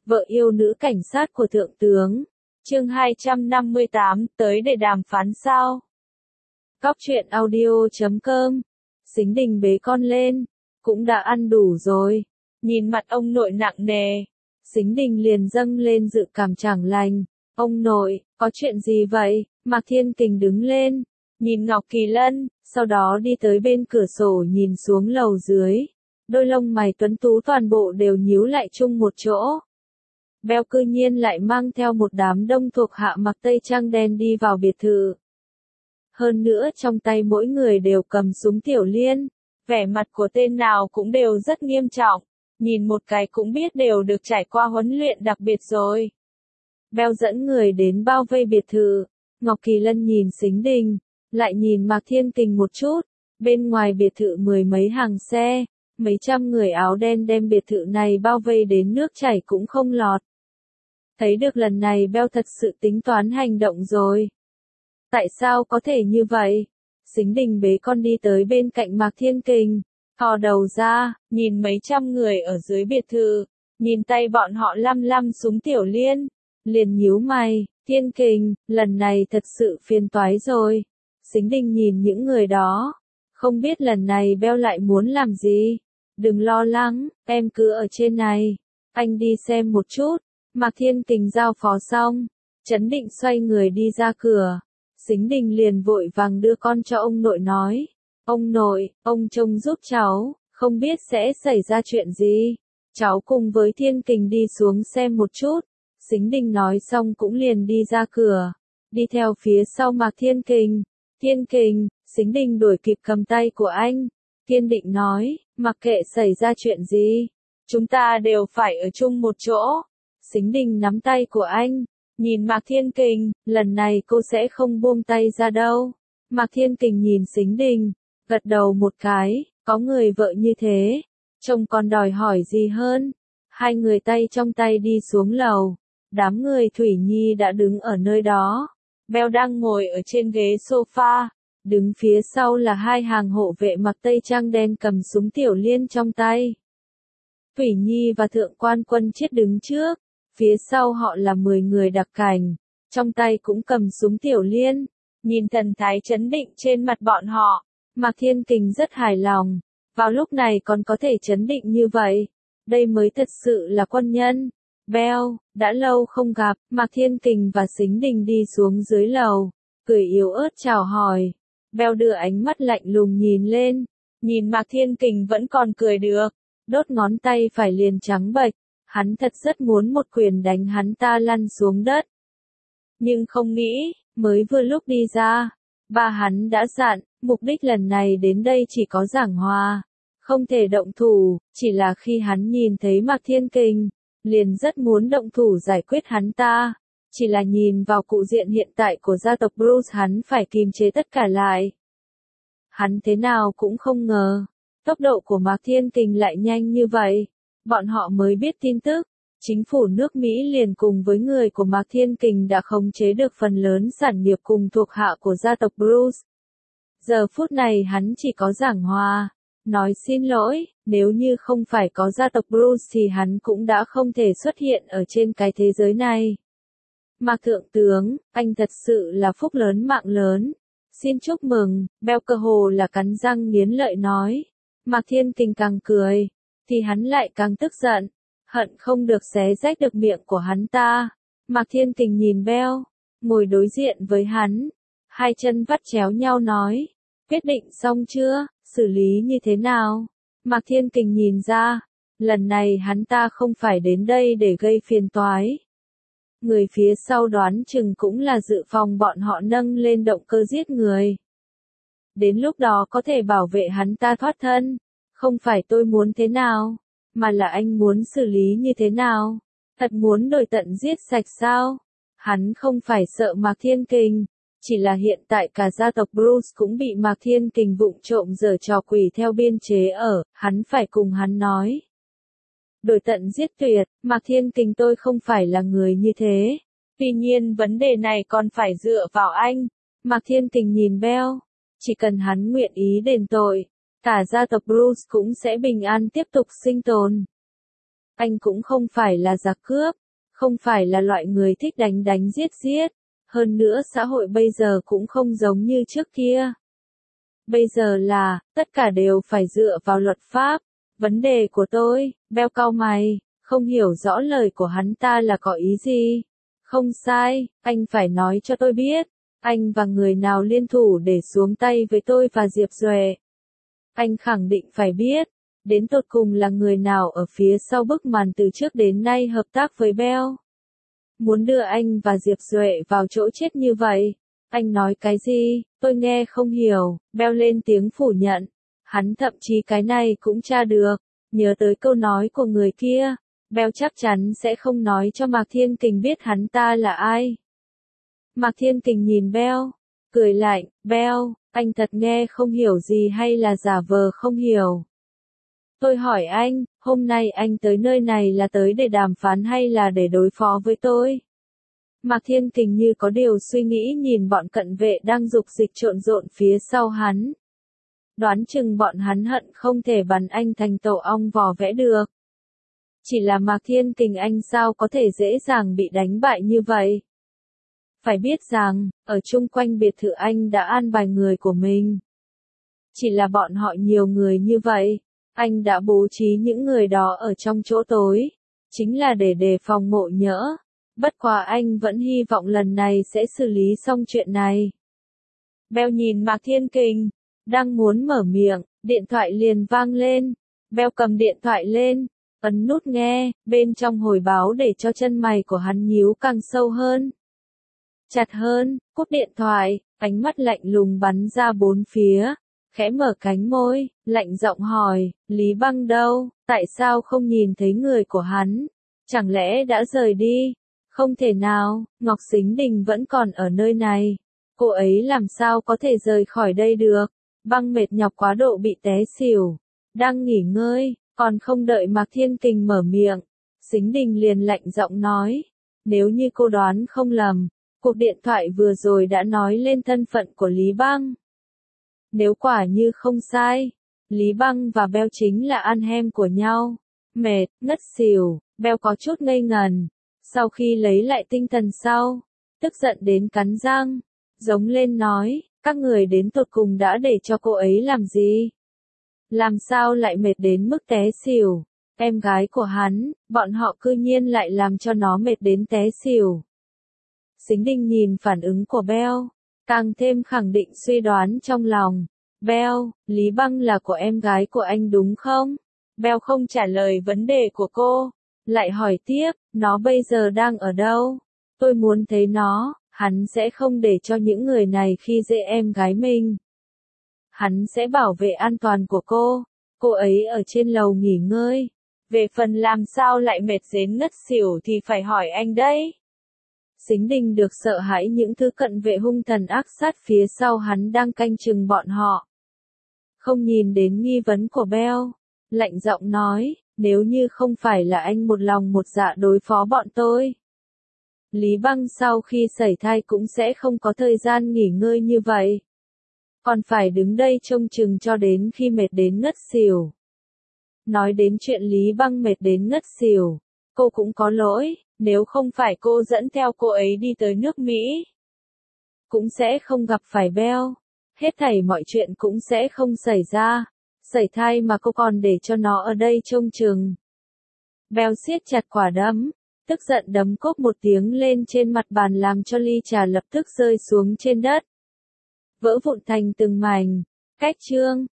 vợ yêu nữ cảnh sát của thượng tướng. Chương 258, tới để đàm phán sao? Cóc truyện audio.com. Sính Đình bế con lên, cũng đã ăn đủ rồi. Nhìn mặt ông nội nặng nề, Sính Đình liền dâng lên dự cảm chẳng lành. Ông nội, có chuyện gì vậy? Mạc Thiên Kình đứng lên, nhìn Ngọc Kỳ Lân, sau đó đi tới bên cửa sổ nhìn xuống lầu dưới. Đôi lông mày tuấn tú toàn bộ đều nhíu lại chung một chỗ. Beo cư nhiên lại mang theo một đám đông thuộc hạ mặc tây trang đen đi vào biệt thự. Hơn nữa trong tay mỗi người đều cầm súng tiểu liên, vẻ mặt của tên nào cũng đều rất nghiêm trọng, nhìn một cái cũng biết đều được trải qua huấn luyện đặc biệt rồi. Beo dẫn người đến bao vây biệt thự, Ngọc Kỳ Lân nhìn Sính Đình, lại nhìn Mạc Thiên Kình một chút, bên ngoài biệt thự mười mấy hàng xe, mấy trăm người áo đen đem biệt thự này bao vây đến nước chảy cũng không lọt. Thấy được lần này Beo thật sự tính toán hành động rồi. Tại sao có thể như vậy? Sính Đình bế con đi tới bên cạnh Mạc Thiên Kình, thò đầu ra, nhìn mấy trăm người ở dưới biệt thự, nhìn tay bọn họ lăm lăm súng tiểu liên, liền nhíu mày, Thiên Kình, lần này thật sự phiền toái rồi. Sính Đình nhìn những người đó, không biết lần này Beo lại muốn làm gì. Đừng lo lắng, em cứ ở trên này, anh đi xem một chút. Mạc Thiên Kình giao phó xong, trấn định xoay người đi ra cửa. Sính Đình liền vội vàng đưa con cho ông nội nói. Ông nội, ông trông giúp cháu, không biết sẽ xảy ra chuyện gì. Cháu cùng với Thiên Kình đi xuống xem một chút. Sính Đình nói xong cũng liền đi ra cửa, đi theo phía sau Mạc Thiên Kình. Thiên Kình, Sính Đình đuổi kịp cầm tay của anh. Kiên định nói, mặc kệ xảy ra chuyện gì, chúng ta đều phải ở chung một chỗ. Sính Đình nắm tay của anh, nhìn Mạc Thiên Kình, lần này cô sẽ không buông tay ra đâu. Mạc Thiên Kình nhìn Sính Đình, gật đầu một cái, có người vợ như thế, chồng còn đòi hỏi gì hơn. Hai người tay trong tay đi xuống lầu, đám người Thủy Nhi đã đứng ở nơi đó. Beo đang ngồi ở trên ghế sofa, đứng phía sau là hai hàng hộ vệ mặc tây trang đen cầm súng tiểu liên trong tay. Thủy Nhi và Thượng quan Quân Chiết đứng trước, phía sau họ là 10 người đặc cảnh, trong tay cũng cầm súng tiểu liên. Nhìn thần thái trấn định trên mặt bọn họ, Mạc Thiên Kình rất hài lòng, vào lúc này còn có thể trấn định như vậy, đây mới thật sự là quân nhân. Beo, đã lâu không gặp. Mạc Thiên Kình và Sính Đình đi xuống dưới lầu, cười yếu ớt chào hỏi. Beo đưa ánh mắt lạnh lùng nhìn lên, nhìn Mạc Thiên Kình vẫn còn cười được, đốt ngón tay phải liền trắng bệch, hắn thật rất muốn một quyền đánh hắn ta lăn xuống đất. Nhưng không nghĩ, mới vừa lúc đi ra, ba hắn đã dặn, mục đích lần này đến đây chỉ có giảng hòa, không thể động thủ, chỉ là khi hắn nhìn thấy Mạc Thiên Kình, liền rất muốn động thủ giải quyết hắn ta. Chỉ là nhìn vào cục diện hiện tại của gia tộc Bruce hắn phải kiềm chế tất cả lại. Hắn thế nào cũng không ngờ, tốc độ của Mạc Thiên Kình lại nhanh như vậy. Bọn họ mới biết tin tức, chính phủ nước Mỹ liền cùng với người của Mạc Thiên Kình đã khống chế được phần lớn sản nghiệp cùng thuộc hạ của gia tộc Bruce. Giờ phút này hắn chỉ có giảng hòa, nói xin lỗi, nếu như không phải có gia tộc Bruce thì hắn cũng đã không thể xuất hiện ở trên cái thế giới này. Mạc Thượng tướng, anh thật sự là phúc lớn mạng lớn. Xin chúc mừng, Beo cơ hồ là cắn răng nghiến lợi nói. Mạc Thiên Kình càng cười, thì hắn lại càng tức giận, hận không được xé rách được miệng của hắn ta. Mạc Thiên Kình nhìn Beo, ngồi đối diện với hắn, hai chân vắt chéo nhau nói, quyết định xong chưa, xử lý như thế nào? Mạc Thiên Kình nhìn ra, lần này hắn ta không phải đến đây để gây phiền toái. Người phía sau đoán chừng cũng là dự phòng bọn họ nâng lên động cơ giết người. Đến lúc đó có thể bảo vệ hắn ta thoát thân. Không phải tôi muốn thế nào, mà là anh muốn xử lý như thế nào. Thật muốn đuổi tận giết sạch sao? Hắn không phải sợ Mạc Thiên Kình, chỉ là hiện tại cả gia tộc Bruce cũng bị Mạc Thiên Kình vụng trộm giở trò quỷ theo biên chế ở, hắn phải cùng hắn nói. Đuổi tận giết tuyệt, Mạc Thiên Kình tôi không phải là người như thế. Tuy nhiên vấn đề này còn phải dựa vào anh. Mạc Thiên Kình nhìn Beo, chỉ cần hắn nguyện ý đền tội, cả gia tộc Bruce cũng sẽ bình an tiếp tục sinh tồn. Anh cũng không phải là giặc cướp, không phải là loại người thích đánh đánh giết giết. Hơn nữa xã hội bây giờ cũng không giống như trước kia. Bây giờ là, tất cả đều phải dựa vào luật pháp. Vấn đề của tôi, Bell cau mày, không hiểu rõ lời của hắn ta là có ý gì. Không sai, anh phải nói cho tôi biết. Anh và người nào liên thủ để xuống tay với tôi và Diệp Duệ. Anh khẳng định phải biết. Đến tột cùng là người nào ở phía sau bức màn từ trước đến nay hợp tác với Bell. Muốn đưa anh và Diệp Duệ vào chỗ chết như vậy. Anh nói cái gì, tôi nghe không hiểu. Bell lên tiếng phủ nhận. Hắn thậm chí cái này cũng tra được. Nhớ tới câu nói của người kia. Bell chắc chắn sẽ không nói cho Mạc Thiên Kình biết hắn ta là ai. Mạc Thiên Kình nhìn Bell, cười lạnh. Bell, anh thật nghe không hiểu gì hay là giả vờ không hiểu? Tôi hỏi anh, hôm nay anh tới nơi này là tới để đàm phán hay là để đối phó với tôi? Mạc Thiên Kình như có điều suy nghĩ nhìn bọn cận vệ đang dục dịch trộn rộn phía sau hắn. Đoán chừng bọn hắn hận không thể bắn anh thành tổ ong vò vẽ được. Chỉ là Mạc Thiên Kình anh sao có thể dễ dàng bị đánh bại như vậy? Phải biết rằng, ở chung quanh biệt thự anh đã an bài người của mình. Chỉ là bọn họ nhiều người như vậy, anh đã bố trí những người đó ở trong chỗ tối, chính là để đề phòng ngộ nhỡ. Bất quá anh vẫn hy vọng lần này sẽ xử lý xong chuyện này. Bell nhìn Mạc Thiên Kình, đang muốn mở miệng, điện thoại liền vang lên. Bell cầm điện thoại lên, ấn nút nghe, bên trong hồi báo để cho chân mày của hắn nhíu càng sâu hơn. Chặt hơn, cúp điện thoại, ánh mắt lạnh lùng bắn ra bốn phía, khẽ mở cánh môi, lạnh giọng hỏi, Lý Băng đâu, tại sao không nhìn thấy người của hắn? Chẳng lẽ đã rời đi? Không thể nào, Ngọc Sính Đình vẫn còn ở nơi này. Cô ấy làm sao có thể rời khỏi đây được? Băng mệt nhọc quá độ bị té xỉu, đang nghỉ ngơi, còn không đợi Mạc Thiên Kình mở miệng. Sính Đình liền lạnh giọng nói, nếu như cô đoán không lầm, cuộc điện thoại vừa rồi đã nói lên thân phận của Lý Băng. Nếu quả như không sai, Lý Băng và Bell chính là ăn hem của nhau. Mệt, ngất xỉu, Bell có chút ngây ngần. Sau khi lấy lại tinh thần sau, tức giận đến cắn răng, giống lên nói, các người đến tột cùng đã để cho cô ấy làm gì? Làm sao lại mệt đến mức té xỉu? Em gái của hắn, bọn họ cư nhiên lại làm cho nó mệt đến té xỉu. Sính Đình nhìn phản ứng của Bell, càng thêm khẳng định suy đoán trong lòng. Bell, Lý Băng là của em gái của anh đúng không? Bell không trả lời vấn đề của cô, lại hỏi tiếp, nó bây giờ đang ở đâu? Tôi muốn thấy nó, hắn sẽ không để cho những người này khi dễ em gái mình. Hắn sẽ bảo vệ an toàn của cô ấy ở trên lầu nghỉ ngơi. Về phần làm sao lại mệt đến ngất xỉu thì phải hỏi anh đấy. Sính Đình được sợ hãi những thứ cận vệ hung thần ác sát phía sau hắn đang canh chừng bọn họ. Không nhìn đến nghi vấn của Bell, lạnh giọng nói, nếu như không phải là anh một lòng một dạ đối phó bọn tôi. Lý Băng sau khi sảy thai cũng sẽ không có thời gian nghỉ ngơi như vậy. Còn phải đứng đây trông chừng cho đến khi mệt đến ngất xỉu. Nói đến chuyện Lý Băng mệt đến ngất xỉu, cô cũng có lỗi, nếu không phải cô dẫn theo cô ấy đi tới nước Mỹ, cũng sẽ không gặp phải Bell. Hết thảy mọi chuyện cũng sẽ không xảy ra. Sảy thai mà cô còn để cho nó ở đây trông chừng. Bell siết chặt quả đấm, tức giận đấm cốp một tiếng lên trên mặt bàn làm cho ly trà lập tức rơi xuống trên đất. Vỡ vụn thành từng mảnh. Cách chương